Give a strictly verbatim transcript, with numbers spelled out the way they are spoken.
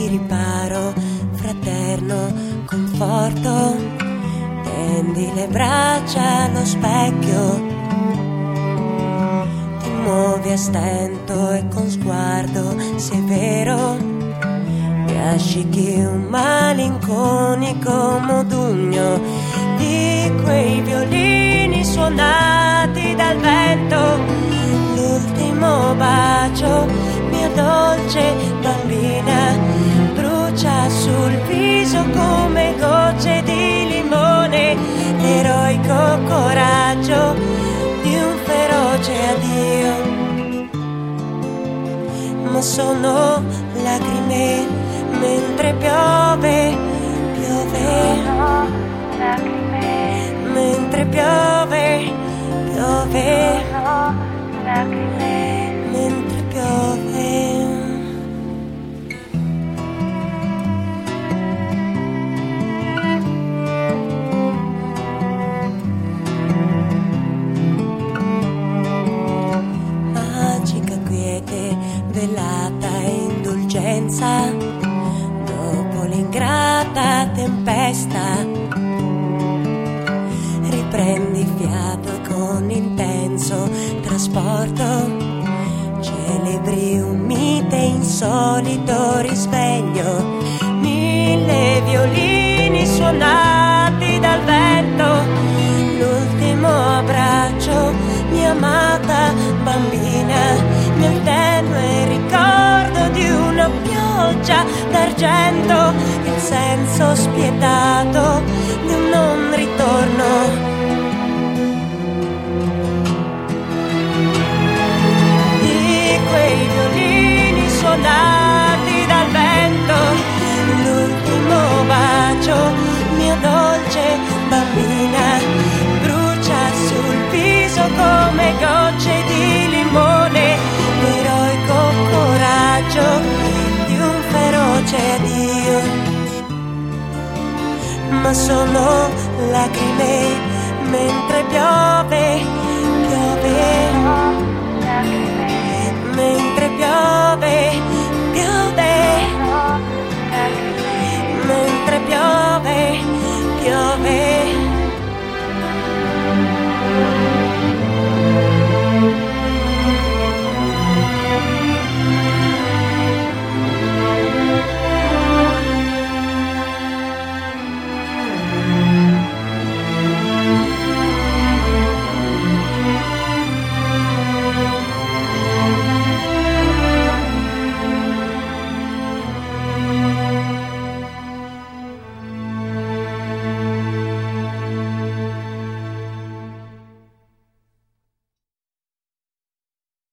di riparo, fraterno conforto. Tendi le braccia allo specchio, ti muovi a stento e con sguardo severo, asciughi un malinconico modugno di quei violini suonati dal vento. L'ultimo bacio, mia dolce bambina, brucia sul viso come gocce di limone, l'eroico coraggio di un feroce addio. Ma sono lacrime mentre piove, piove, mentre piove, piove, mentre piove. Magica quiete, velata indulgenza, dopo l'ingrata tempesta, riprendi fiato e con intenso trasporto celebri un mite insolito risveglio. Mille violini suonati dal vento, l'ultimo abbraccio, mia amata bambina, nel tenue ricordo di una pioggia d'argento, il senso spietato di un non ritorno. Di quei violini suonati dal vento, l'ultimo bacio, mia dolce bambina, brucia sul viso come gocce di limone, l'eroico coraggio di un feroce addio. Ma sono lacrime mentre piove,